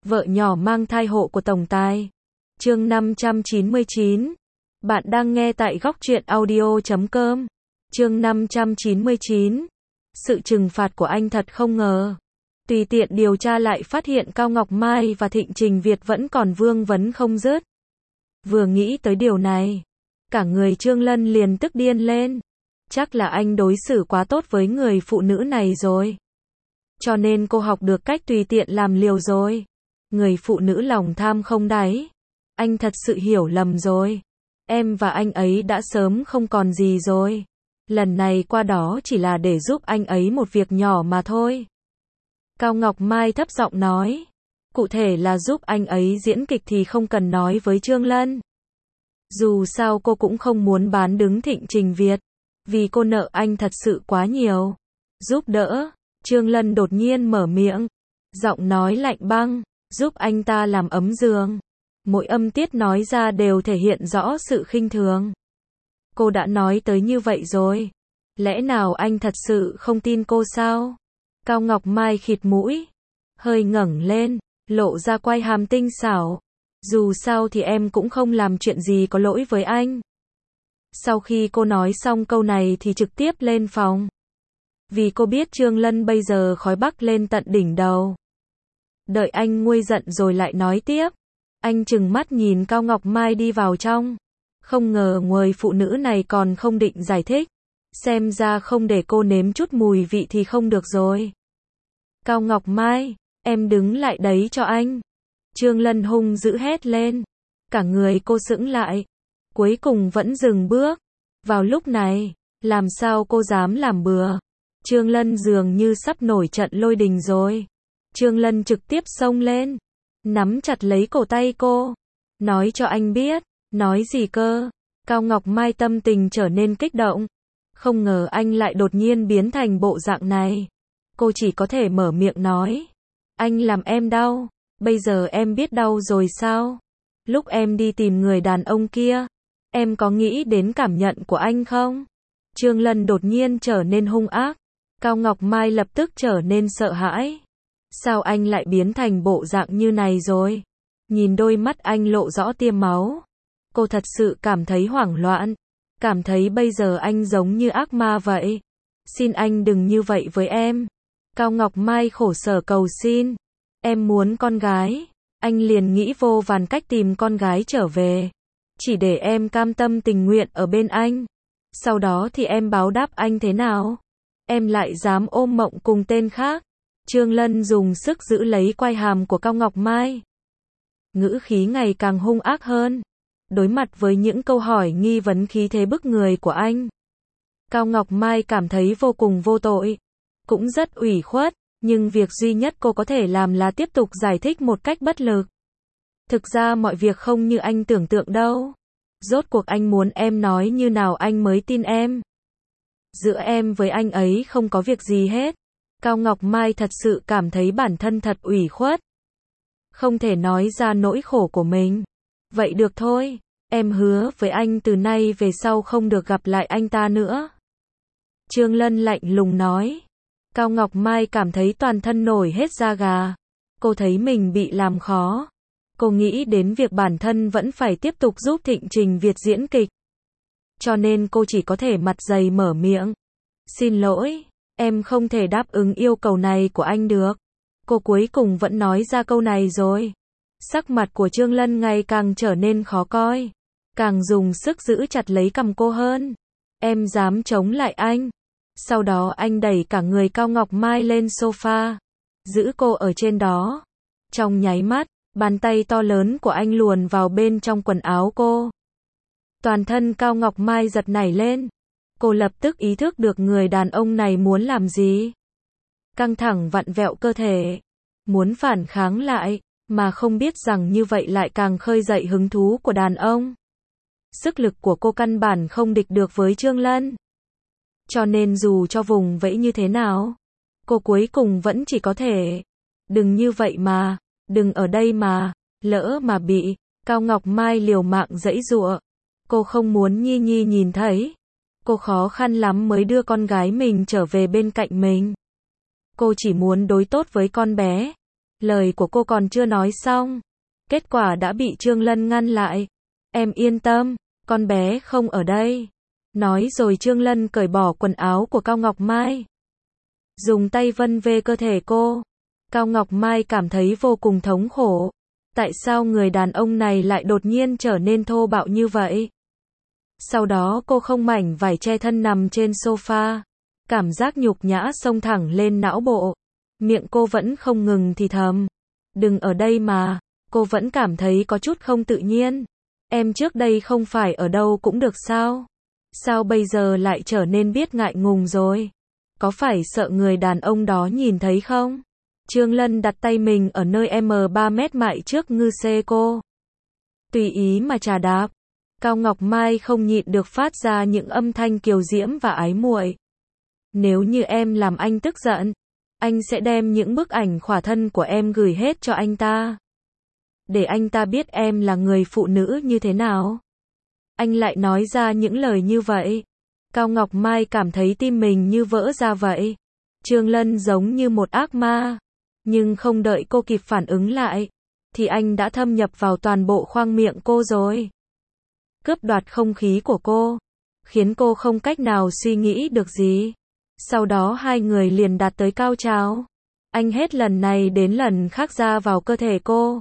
Vợ nhỏ mang thai hộ của tổng tài. Chương 599. Bạn đang nghe tại góc truyện audio.com. Chương 599. Sự trừng phạt của anh thật không ngờ. Tùy tiện điều tra lại phát hiện Cao Ngọc Mai và Thịnh Trình Việt vẫn còn vương vấn không dứt. Vừa nghĩ tới điều này, cả người Trương Lân liền tức điên lên. Chắc là anh đối xử quá tốt với người phụ nữ này rồi. Cho nên cô học được cách tùy tiện làm liều rồi. Người phụ nữ lòng tham không đáy. Anh thật sự hiểu lầm rồi. Em và anh ấy đã sớm không còn gì rồi. Lần này qua đó chỉ là để giúp anh ấy một việc nhỏ mà thôi. Cao Ngọc Mai thấp giọng nói. Cụ thể là giúp anh ấy diễn kịch thì không cần nói với Trương Lân. Dù sao cô cũng không muốn bán đứng Thịnh Trình Việt. Vì cô nợ anh thật sự quá nhiều. Giúp đỡ. Trương Lân đột nhiên mở miệng. Giọng nói lạnh băng. Giúp anh ta làm ấm giường. Mỗi âm tiết nói ra đều thể hiện rõ sự khinh thường. Cô đã nói tới như vậy rồi. Lẽ nào anh thật sự không tin cô sao? Cao Ngọc Mai khịt mũi. Hơi ngẩng lên. Lộ ra quai hàm tinh xảo. Dù sao thì em cũng không làm chuyện gì có lỗi với anh. Sau khi cô nói xong câu này thì trực tiếp lên phòng. Vì cô biết Trương Lân bây giờ khói bắc lên tận đỉnh đầu. Đợi anh nguôi giận rồi lại nói tiếp. Anh trừng mắt nhìn Cao Ngọc Mai đi vào trong. Không ngờ người phụ nữ này còn không định giải thích. Xem ra không để cô nếm chút mùi vị thì không được rồi. Cao Ngọc Mai, em đứng lại đấy cho anh. Trương Lân hung dữ hét lên. Cả người cô sững lại. Cuối cùng vẫn dừng bước. Vào lúc này, làm sao cô dám làm bừa. Trương Lân dường như sắp nổi trận lôi đình rồi. Trương Lân trực tiếp xông lên. Nắm chặt lấy cổ tay cô. Nói cho anh biết. Nói gì cơ? Cao Ngọc Mai tâm tình trở nên kích động. Không ngờ anh lại đột nhiên biến thành bộ dạng này. Cô chỉ có thể mở miệng nói. Anh làm em đau. Bây giờ em biết đau rồi sao? Lúc em đi tìm người đàn ông kia, em có nghĩ đến cảm nhận của anh không? Trương Lân đột nhiên trở nên hung ác. Cao Ngọc Mai lập tức trở nên sợ hãi. Sao anh lại biến thành bộ dạng như này rồi? Nhìn đôi mắt anh lộ rõ tia máu. Cô thật sự cảm thấy hoảng loạn. Cảm thấy bây giờ anh giống như ác ma vậy. Xin anh đừng như vậy với em. Cao Ngọc Mai khổ sở cầu xin. Em muốn con gái. Anh liền nghĩ vô vàn cách tìm con gái trở về. Chỉ để em cam tâm tình nguyện ở bên anh. Sau đó thì em báo đáp anh thế nào? Em lại dám ôm mộng cùng tên khác. Trương Lân dùng sức giữ lấy quai hàm của Cao Ngọc Mai. Ngữ khí ngày càng hung ác hơn. Đối mặt với những câu hỏi nghi vấn khí thế bức người của anh. Cao Ngọc Mai cảm thấy vô cùng vô tội. Cũng rất ủy khuất. Nhưng việc duy nhất cô có thể làm là tiếp tục giải thích một cách bất lực. Thực ra mọi việc không như anh tưởng tượng đâu. Rốt cuộc anh muốn em nói như nào anh mới tin em. Giữa em với anh ấy không có việc gì hết. Cao Ngọc Mai thật sự cảm thấy bản thân thật ủy khuất. Không thể nói ra nỗi khổ của mình. Vậy được thôi. Em hứa với anh từ nay về sau không được gặp lại anh ta nữa. Trương Lân lạnh lùng nói. Cao Ngọc Mai cảm thấy toàn thân nổi hết da gà. Cô thấy mình bị làm khó. Cô nghĩ đến việc bản thân vẫn phải tiếp tục giúp Thịnh Trình Việt diễn kịch. Cho nên cô chỉ có thể mặt dày mở miệng. Xin lỗi, em không thể đáp ứng yêu cầu này của anh được. Cô cuối cùng vẫn nói ra câu này rồi. Sắc mặt của Trương Lân ngày càng trở nên khó coi. Càng dùng sức giữ chặt lấy cằm cô hơn. Em dám chống lại anh. Sau đó anh đẩy cả người Cao Ngọc Mai lên sofa. Giữ cô ở trên đó. Trong nháy mắt, bàn tay to lớn của anh luồn vào bên trong quần áo cô. Toàn thân Cao Ngọc Mai giật nảy lên. Cô lập tức ý thức được người đàn ông này muốn làm gì. Căng thẳng vặn vẹo cơ thể. Muốn phản kháng lại, mà không biết rằng như vậy lại càng khơi dậy hứng thú của đàn ông. Sức lực của cô căn bản không địch được với Trương Lân. Cho nên dù cho vùng vẫy như thế nào, cô cuối cùng vẫn chỉ có thể. Đừng như vậy mà, đừng ở đây mà, lỡ mà bị. Cao Ngọc Mai liều mạng giãy giụa. Cô không muốn Nhi Nhi nhìn thấy. Cô khó khăn lắm mới đưa con gái mình trở về bên cạnh mình. Cô chỉ muốn đối tốt với con bé. Lời của cô còn chưa nói xong, kết quả đã bị Trương Lân ngăn lại. Em yên tâm, con bé không ở đây. Nói rồi Trương Lân cởi bỏ quần áo của Cao Ngọc Mai, dùng tay vân về cơ thể cô. Cao Ngọc Mai cảm thấy vô cùng thống khổ. Tại sao người đàn ông này lại đột nhiên trở nên thô bạo như vậy? Sau đó cô không mảnh vải che thân nằm trên sofa. Cảm giác nhục nhã xông thẳng lên não bộ. Miệng cô vẫn không ngừng thì thầm. Đừng ở đây mà. Cô vẫn cảm thấy có chút không tự nhiên. Em trước đây không phải ở đâu cũng được sao? Sao bây giờ lại trở nên biết ngại ngùng rồi? Có phải sợ người đàn ông đó nhìn thấy không? Trương Lân đặt tay mình ở nơi M3 mét mại trước ngư xê cô. Tùy ý mà trà đạp. Cao Ngọc Mai không nhịn được phát ra những âm thanh kiều diễm và ái muội. Nếu như em làm anh tức giận, anh sẽ đem những bức ảnh khỏa thân của em gửi hết cho anh ta. Để anh ta biết em là người phụ nữ như thế nào. Anh lại nói ra những lời như vậy. Cao Ngọc Mai cảm thấy tim mình như vỡ ra vậy. Trương Lân giống như một ác ma. Nhưng không đợi cô kịp phản ứng lại, thì anh đã thâm nhập vào toàn bộ khoang miệng cô rồi. Cướp đoạt không khí của cô, khiến cô không cách nào suy nghĩ được gì. Sau đó hai người liền đạt tới cao trào. Anh hết lần này đến lần khác ra vào cơ thể cô.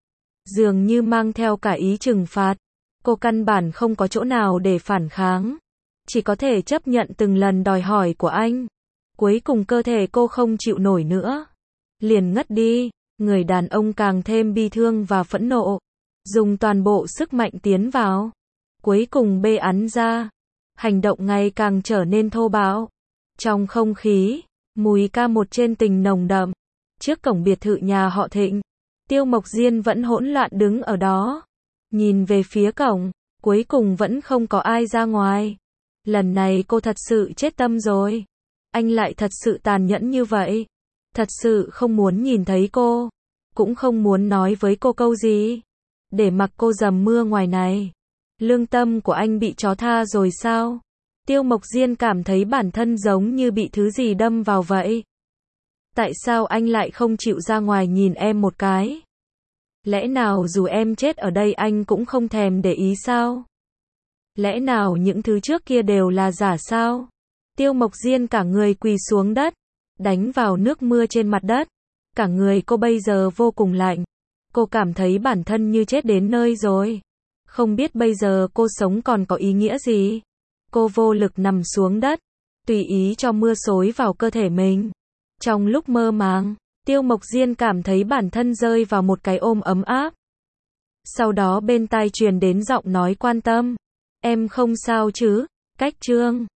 Dường như mang theo cả ý trừng phạt. Cô căn bản không có chỗ nào để phản kháng. Chỉ có thể chấp nhận từng lần đòi hỏi của anh. Cuối cùng cơ thể cô không chịu nổi nữa. Liền ngất đi. Người đàn ông càng thêm bi thương và phẫn nộ. Dùng toàn bộ sức mạnh tiến vào. Cuối cùng bê ẵn ra. Hành động ngày càng trở nên thô bạo. Trong không khí, mùi ca một trên tình nồng đậm. Trước cổng biệt thự nhà họ Thịnh, Tiêu Mộc Diên vẫn hỗn loạn đứng ở đó. Nhìn về phía cổng, cuối cùng vẫn không có ai ra ngoài. Lần này cô thật sự chết tâm rồi. Anh lại thật sự tàn nhẫn như vậy. Thật sự không muốn nhìn thấy cô. Cũng không muốn nói với cô câu gì. Để mặc cô dầm mưa ngoài này. Lương tâm của anh bị chó tha rồi sao? Tiêu Mộc Diên cảm thấy bản thân giống như bị thứ gì đâm vào vậy. Tại sao anh lại không chịu ra ngoài nhìn em một cái? Lẽ nào dù em chết ở đây anh cũng không thèm để ý sao? Lẽ nào những thứ trước kia đều là giả sao? Tiêu Mộc Diên cả người quỳ xuống đất, đánh vào nước mưa trên mặt đất. Cả người cô bây giờ vô cùng lạnh. Cô cảm thấy bản thân như chết đến nơi rồi. Không biết bây giờ cô sống còn có ý nghĩa gì. Cô vô lực nằm xuống đất, tùy ý cho mưa xối vào cơ thể mình. Trong lúc mơ màng, Tiêu Mộc Diên cảm thấy bản thân rơi vào một cái ôm ấm áp. Sau đó bên tai truyền đến giọng nói quan tâm. Em không sao chứ? Cách Trương